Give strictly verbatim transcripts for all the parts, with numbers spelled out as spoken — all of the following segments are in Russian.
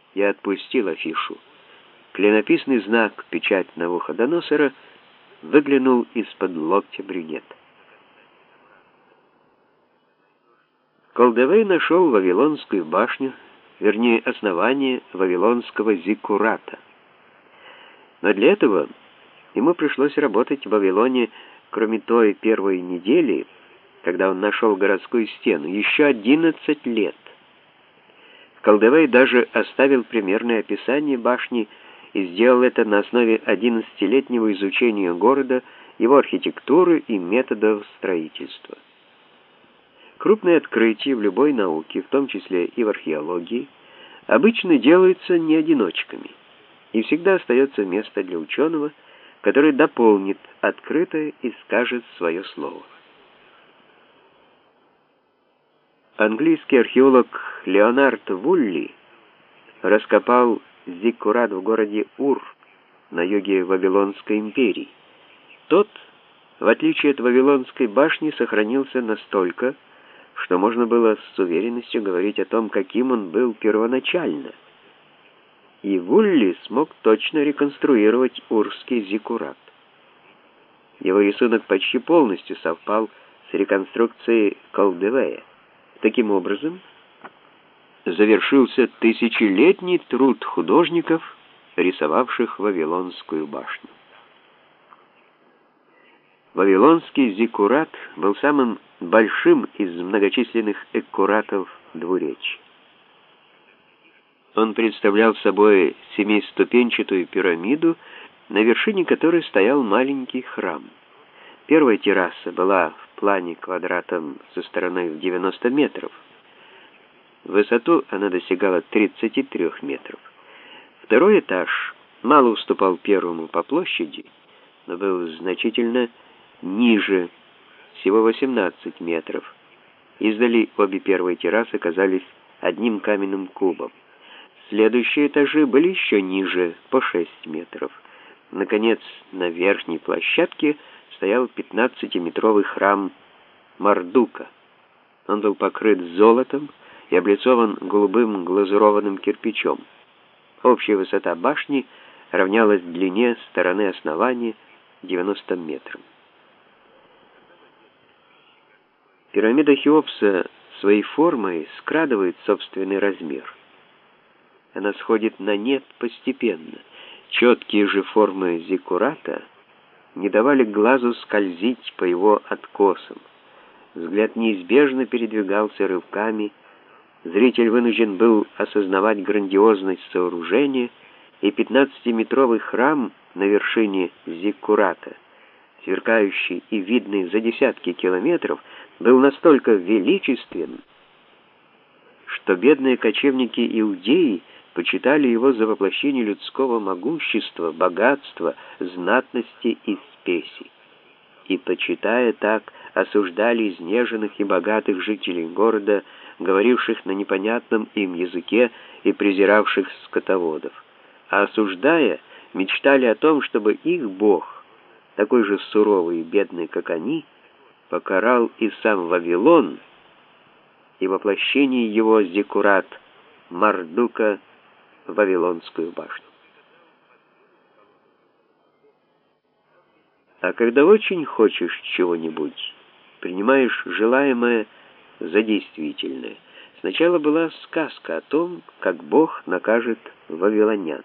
Я отпустил афишу. Клинописный знак «Печать Навуходоносора» выглянул из-под локтя брюнета. Колдевей нашел Вавилонскую башню, вернее, основание Вавилонского зиккурата. Но для этого ему пришлось работать в Вавилоне, кроме той первой недели, когда он нашел городскую стену, еще одиннадцать лет. Колдевей даже оставил примерное описание башни и сделал это на основе одиннадцатилетнего изучения города, его архитектуры и методов строительства. Крупные открытия в любой науке, в том числе и в археологии, обычно делаются не одиночками, и всегда остается место для ученого, который дополнит открытое и скажет свое слово. Английский археолог Леонард Вулли раскопал зиккурат в городе Ур на юге Вавилонской империи. Тот, в отличие от Вавилонской башни, сохранился настолько, что можно было с уверенностью говорить о том, каким он был первоначально. И Вулли смог точно реконструировать урский зиккурат. Его рисунок почти полностью совпал с реконструкцией Колдевея. Таким образом, завершился тысячелетний труд художников, рисовавших Вавилонскую башню. Вавилонский зиккурат был самым большим из многочисленных эккуратов двуречья. Он представлял собой семиступенчатую пирамиду, на вершине которой стоял маленький храм. Первая терраса была в плане квадратом со стороной в девяносто метров. В высоту она достигала тридцати трёх метров. Второй этаж мало уступал первому по площади, но был значительно ниже, всего восемнадцать метров. Издали обе первые террасы казались одним каменным кубом. Следующие этажи были еще ниже, по шесть метров. Наконец, на верхней площадке стоял пятнадцатиметровый храм Мардука. Он был покрыт золотом и облицован голубым глазурованным кирпичом. Общая высота башни равнялась длине стороны основания девяноста метрам. Пирамида Хеопса своей формой скрадывает собственный размер. Она сходит на нет постепенно. Четкие же формы зиккурата не давали глазу скользить по его откосам. Взгляд неизбежно передвигался рывками, зритель вынужден был осознавать грандиозность сооружения, и пятнадцатиметровый храм на вершине зиккурата, сверкающий и видный за десятки километров, был настолько величествен, что бедные кочевники-иудеи почитали его за воплощение людского могущества, богатства, знатности и спеси. И, почитая так, осуждали изнеженных и богатых жителей города, говоривших на непонятном им языке и презиравших скотоводов. А осуждая, мечтали о том, чтобы их Бог, такой же суровый и бедный, как они, покарал и сам Вавилон, и воплощение его зиккурат Мардука в Вавилонскую башню. А когда очень хочешь чего-нибудь, принимаешь желаемое за действительное. Сначала была сказка о том, как Бог накажет вавилонян.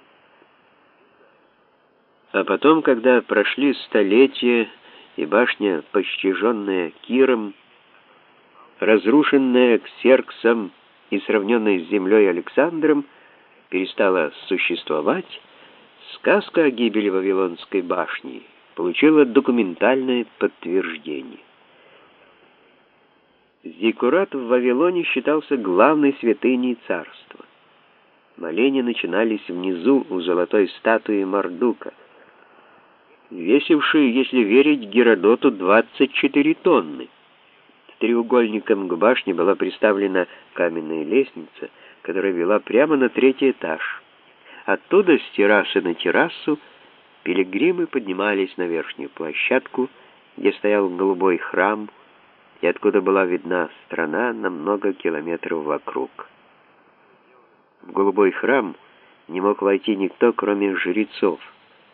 А потом, когда прошли столетия, и башня, пощаженная Киром, разрушенная Ксерксом и сравненная с землей Александром, перестала существовать, сказка о гибели Вавилонской башни получила документальное подтверждение. Зиккурат в Вавилоне считался главной святыней царства. Моления начинались внизу у золотой статуи Мардука, весившей, если верить Геродоту, двадцать четыре тонны. Треугольником к башне была приставлена каменная лестница, которая вела прямо на третий этаж. Оттуда, с террасы на террасу, пилигримы поднимались на верхнюю площадку, где стоял голубой храм, и откуда была видна страна на много километров вокруг. В голубой храм Не мог войти никто, кроме жрецов.